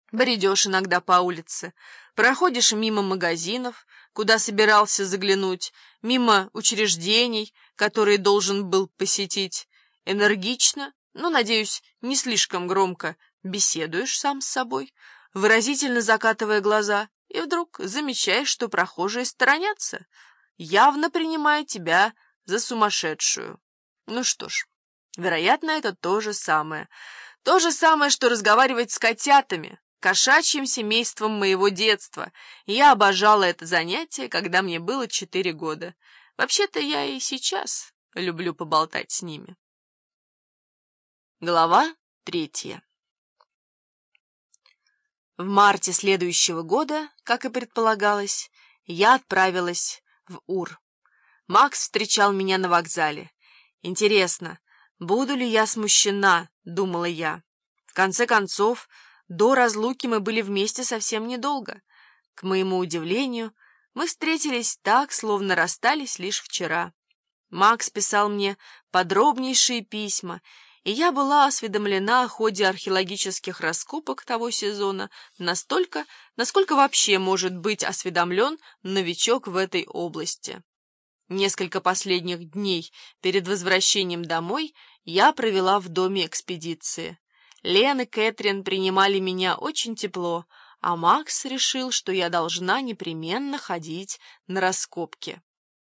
Бредешь иногда по улице, проходишь мимо магазинов, куда собирался заглянуть, мимо учреждений, которые должен был посетить. Энергично, но, надеюсь, не слишком громко беседуешь сам с собой, выразительно закатывая глаза, и вдруг замечаешь, что прохожие сторонятся, явно принимая тебя за сумасшедшую. Ну что ж, вероятно, это то же самое. То же самое, что разговаривать с котятами, кошачьим семейством моего детства. Я обожала это занятие, когда мне было 4 года. Вообще-то я и сейчас люблю поболтать с ними. Глава 3. В марте следующего года, как и предполагалось, я отправилась в Ур. Макс встречал меня на вокзале. Интересно, буду ли я смущена, думала я. В конце концов, до разлуки мы были вместе совсем недолго. К моему удивлению, мы встретились так, словно расстались лишь вчера. Макс писал мне подробнейшие письма, и я была осведомлена о ходе археологических раскопок того сезона настолько, насколько вообще может быть осведомлен новичок в этой области. Несколько последних дней перед возвращением домой я провела в доме экспедиции. Лен и Кэтрин принимали меня очень тепло, а Макс решил, что я должна непременно ходить на раскопки.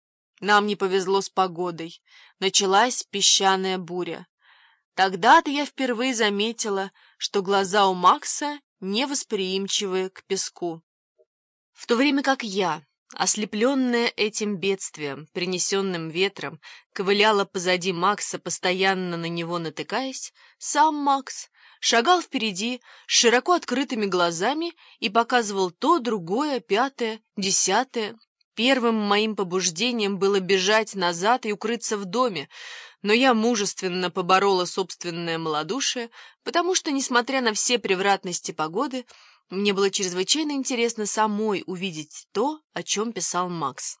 Нам не повезло с погодой. Началась песчаная буря. Тогда-то я впервые заметила, что глаза у Макса невосприимчивы к песку. В то время как я, ослепленная этим бедствием, принесенным ветром, ковыляла позади Макса, постоянно на него натыкаясь, сам Макс шагал впереди с широко открытыми глазами и показывал то, другое, пятое, десятое. Первым моим побуждением было бежать назад и укрыться в доме, но я мужественно поборола собственное малодушие, потому что, несмотря на все превратности погоды, мне было чрезвычайно интересно самой увидеть то, о чем писал Макс.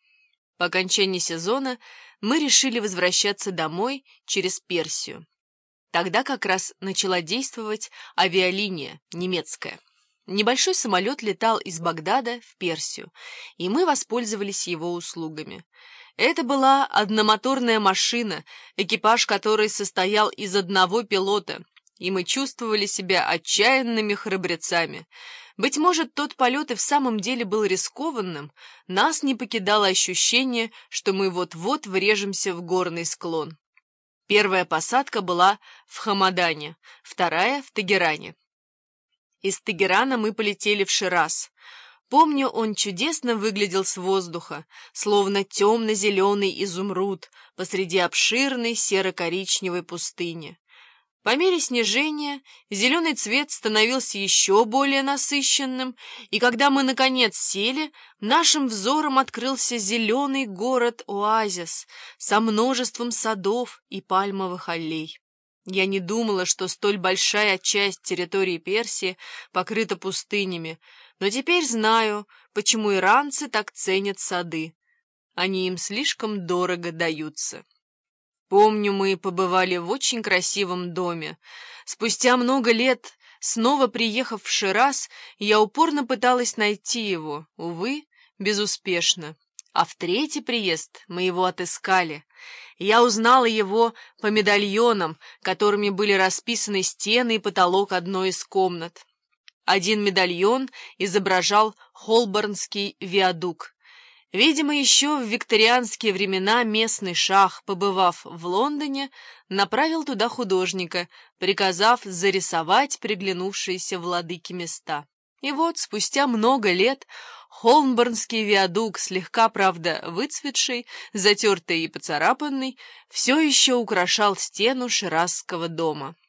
По окончании сезона мы решили возвращаться домой через Персию. Тогда как раз начала действовать авиалиния немецкая. Небольшой самолет летал из Багдада в Персию, и мы воспользовались его услугами. Это была одномоторная машина, экипаж которой состоял из одного пилота, и мы чувствовали себя отчаянными храбрецами. Быть может, тот полет и в самом деле был рискованным, нас не покидало ощущение, что мы вот-вот врежемся в горный склон. Первая посадка была в Хамадане, вторая — в Тегеране. Из Тегерана мы полетели в Шираз. Помню, он чудесно выглядел с воздуха, словно темно-зеленый изумруд посреди обширной серо-коричневой пустыни. По мере снижения зеленый цвет становился еще более насыщенным, и когда мы, наконец, сели, нашим взором открылся зеленый город-оазис со множеством садов и пальмовых аллей. Я не думала, что столь большая часть территории Персии покрыта пустынями, но теперь знаю, почему иранцы так ценят сады. Они им слишком дорого даются. Помню, мы побывали в очень красивом доме. Спустя много лет, снова приехав в Шираз, я упорно пыталась найти его, увы, безуспешно. А в третий приезд мы его отыскали. Я узнала его по медальонам, которыми были расписаны стены и потолок одной из комнат. Один медальон изображал Холборнский виадук. Видимо, еще в викторианские времена местный шах, побывав в Лондоне, направил туда художника, приказав зарисовать приглянувшиеся владыке места. И вот, спустя много лет, Холборнский виадук, слегка, правда, выцветший, затертый и поцарапанный, все еще украшал стену ширазского дома.